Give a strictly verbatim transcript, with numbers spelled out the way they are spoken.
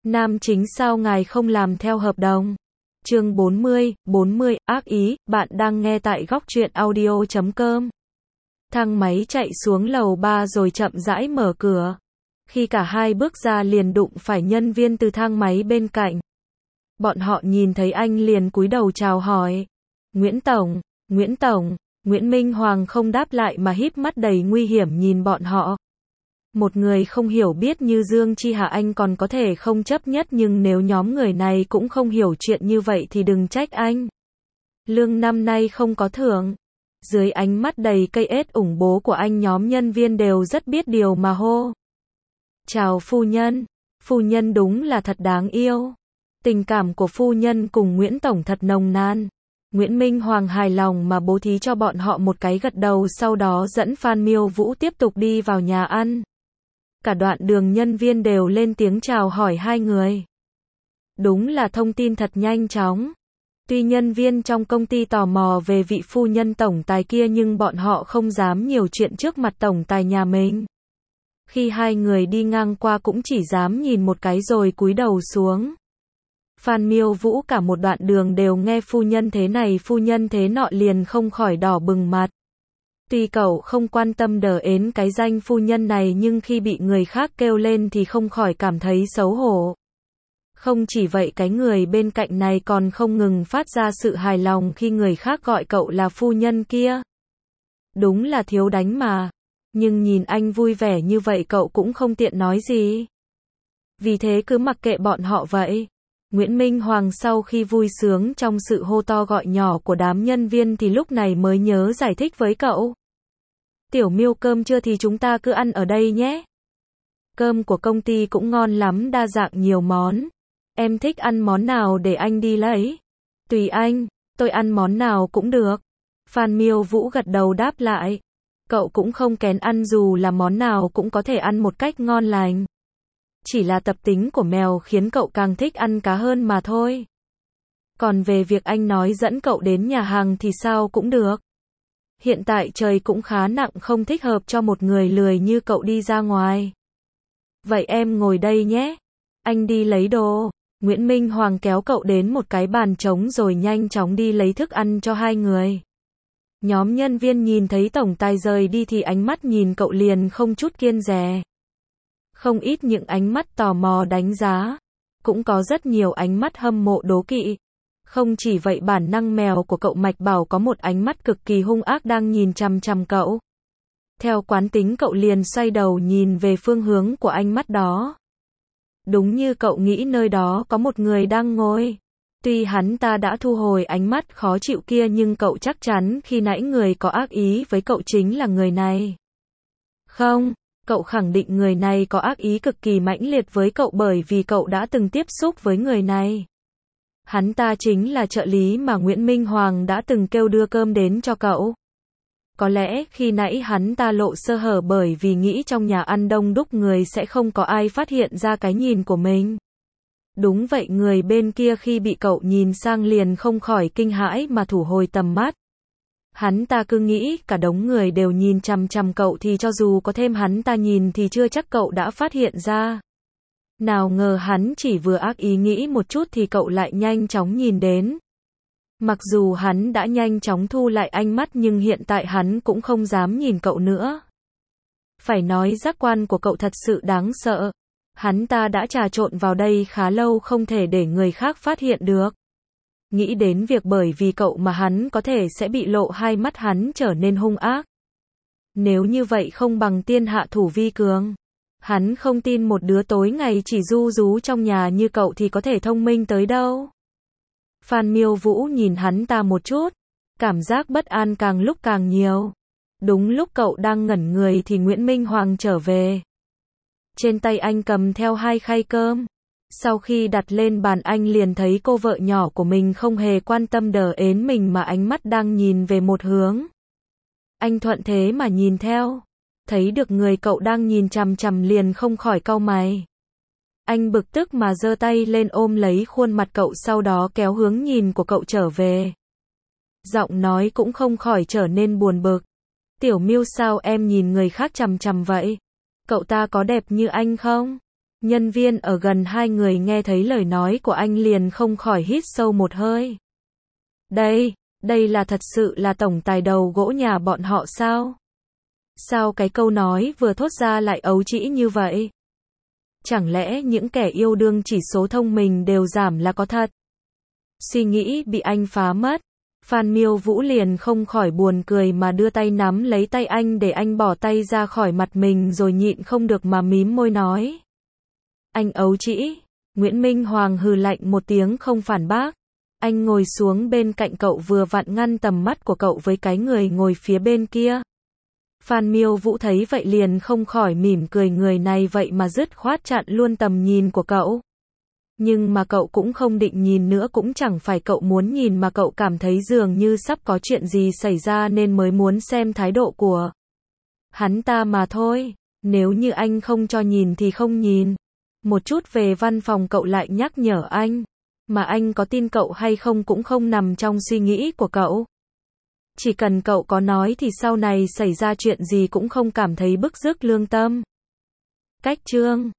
Nam chính sao ngài không làm theo hợp đồng? Chương bốn mươi, bốn mươi, ác ý, bạn đang nghe tại góc truyện audio chấm com. Thang máy chạy xuống lầu ba rồi chậm rãi mở cửa. Khi cả hai bước ra liền đụng phải nhân viên từ thang máy bên cạnh. Bọn họ nhìn thấy anh liền cúi đầu chào hỏi. Nguyễn Tổng, Nguyễn Tổng, Nguyễn Minh Hoàng không đáp lại mà híp mắt đầy nguy hiểm nhìn bọn họ. Một người không hiểu biết như Dương Chi Hà anh còn có thể không chấp nhất, nhưng nếu nhóm người này cũng không hiểu chuyện như vậy thì đừng trách anh. Lương năm nay không có thưởng. Dưới ánh mắt đầy cây ết ủng bố của anh, nhóm nhân viên đều rất biết điều mà hô. Chào phu nhân. Phu nhân đúng là thật đáng yêu. Tình cảm của phu nhân cùng Nguyễn Tổng thật nồng nàn. Nguyễn Minh Hoàng hài lòng mà bố thí cho bọn họ một cái gật đầu, sau đó dẫn Phan Miêu Vũ tiếp tục đi vào nhà ăn. Cả đoạn đường nhân viên đều lên tiếng chào hỏi hai người. Đúng là thông tin thật nhanh chóng. Tuy nhân viên trong công ty tò mò về vị phu nhân tổng tài kia, nhưng bọn họ không dám nhiều chuyện trước mặt tổng tài nhà mình. Khi hai người đi ngang qua cũng chỉ dám nhìn một cái rồi cúi đầu xuống. Phan Miêu Vũ cả một đoạn đường đều nghe phu nhân thế này phu nhân thế nọ liền không khỏi đỏ bừng mặt. Tuy cậu không quan tâm đờ ến cái danh phu nhân này, nhưng khi bị người khác kêu lên thì không khỏi cảm thấy xấu hổ. Không chỉ vậy, cái người bên cạnh này còn không ngừng phát ra sự hài lòng khi người khác gọi cậu là phu nhân kia. Đúng là thiếu đánh mà. Nhưng nhìn anh vui vẻ như vậy cậu cũng không tiện nói gì. Vì thế cứ mặc kệ bọn họ vậy. Nguyễn Minh Hoàng sau khi vui sướng trong sự hô to gọi nhỏ của đám nhân viên thì lúc này mới nhớ giải thích với cậu. Tiểu Miêu, cơm trưa thì chúng ta cứ ăn ở đây nhé. Cơm của công ty cũng ngon lắm, đa dạng nhiều món. Em thích ăn món nào để anh đi lấy? Tùy anh, tôi ăn món nào cũng được. Phan Miêu Vũ gật đầu đáp lại. Cậu cũng không kén ăn, dù là món nào cũng có thể ăn một cách ngon lành. Chỉ là tập tính của mèo khiến cậu càng thích ăn cá hơn mà thôi. Còn về việc anh nói dẫn cậu đến nhà hàng thì sao cũng được. Hiện tại trời cũng khá nặng, không thích hợp cho một người lười như cậu đi ra ngoài. Vậy em ngồi đây nhé. Anh đi lấy đồ. Nguyễn Minh Hoàng kéo cậu đến một cái bàn trống rồi nhanh chóng đi lấy thức ăn cho hai người. Nhóm nhân viên nhìn thấy tổng tài rời đi thì ánh mắt nhìn cậu liền không chút kiêng dè. Không ít những ánh mắt tò mò đánh giá. Cũng có rất nhiều ánh mắt hâm mộ đố kỵ. Không chỉ vậy, bản năng mèo của cậu Mạch Bảo có một ánh mắt cực kỳ hung ác đang nhìn chằm chằm cậu. Theo quán tính cậu liền xoay đầu nhìn về phương hướng của ánh mắt đó. Đúng như cậu nghĩ, nơi đó có một người đang ngồi. Tuy hắn ta đã thu hồi ánh mắt khó chịu kia, nhưng cậu chắc chắn khi nãy người có ác ý với cậu chính là người này. Không, cậu khẳng định người này có ác ý cực kỳ mãnh liệt với cậu, bởi vì cậu đã từng tiếp xúc với người này. Hắn ta chính là trợ lý mà Nguyễn Minh Hoàng đã từng kêu đưa cơm đến cho cậu. Có lẽ khi nãy hắn ta lộ sơ hở bởi vì nghĩ trong nhà ăn đông đúc người sẽ không có ai phát hiện ra cái nhìn của mình. Đúng vậy, người bên kia khi bị cậu nhìn sang liền không khỏi kinh hãi mà thu hồi tầm mắt. Hắn ta cứ nghĩ cả đống người đều nhìn chằm chằm cậu thì cho dù có thêm hắn ta nhìn thì chưa chắc cậu đã phát hiện ra. Nào ngờ hắn chỉ vừa ác ý nghĩ một chút thì cậu lại nhanh chóng nhìn đến. Mặc dù hắn đã nhanh chóng thu lại ánh mắt nhưng hiện tại hắn cũng không dám nhìn cậu nữa. Phải nói giác quan của cậu thật sự đáng sợ. Hắn ta đã trà trộn vào đây khá lâu, không thể để người khác phát hiện được. Nghĩ đến việc bởi vì cậu mà hắn có thể sẽ bị lộ hai mắt, hắn trở nên hung ác. Nếu như vậy không bằng tiên hạ thủ vi cường. Hắn không tin một đứa tối ngày chỉ ru rú trong nhà như cậu thì có thể thông minh tới đâu. Phan Miêu Vũ nhìn hắn ta một chút. Cảm giác bất an càng lúc càng nhiều. Đúng lúc cậu đang ngẩn người thì Nguyễn Minh Hoàng trở về. Trên tay anh cầm theo hai khay cơm. Sau khi đặt lên bàn anh liền thấy cô vợ nhỏ của mình không hề quan tâm đờ ến mình mà ánh mắt đang nhìn về một hướng. Anh thuận thế mà nhìn theo. Thấy được người cậu đang nhìn chằm chằm liền không khỏi cau mày. Anh bực tức mà giơ tay lên ôm lấy khuôn mặt cậu, sau đó kéo hướng nhìn của cậu trở về. Giọng nói cũng không khỏi trở nên buồn bực. Tiểu Miêu, sao em nhìn người khác chằm chằm vậy? Cậu ta có đẹp như anh không? Nhân viên ở gần hai người nghe thấy lời nói của anh liền không khỏi hít sâu một hơi. Đây, đây là thật sự là tổng tài đầu gỗ nhà bọn họ sao? Sao cái câu nói vừa thốt ra lại ấu trĩ như vậy? Chẳng lẽ những kẻ yêu đương chỉ số thông minh đều giảm là có thật? Suy nghĩ bị anh phá mất. Phan Miêu Vũ liền không khỏi buồn cười mà đưa tay nắm lấy tay anh để anh bỏ tay ra khỏi mặt mình rồi nhịn không được mà mím môi nói. Anh ấu trĩ. Nguyễn Minh Hoàng hừ lạnh một tiếng không phản bác. Anh ngồi xuống bên cạnh cậu vừa vặn ngăn tầm mắt của cậu với cái người ngồi phía bên kia. Phan Miêu Vũ thấy vậy liền không khỏi mỉm cười, người này vậy mà dứt khoát chặn luôn tầm nhìn của cậu. Nhưng mà cậu cũng không định nhìn nữa, cũng chẳng phải cậu muốn nhìn mà cậu cảm thấy dường như sắp có chuyện gì xảy ra nên mới muốn xem thái độ của hắn ta mà thôi. Nếu như anh không cho nhìn thì không nhìn. Một chút về văn phòng cậu lại nhắc nhở anh. Mà anh có tin cậu hay không cũng không nằm trong suy nghĩ của cậu. Chỉ cần cậu có nói thì sau này xảy ra chuyện gì cũng không cảm thấy bức rứt lương tâm. Cách chương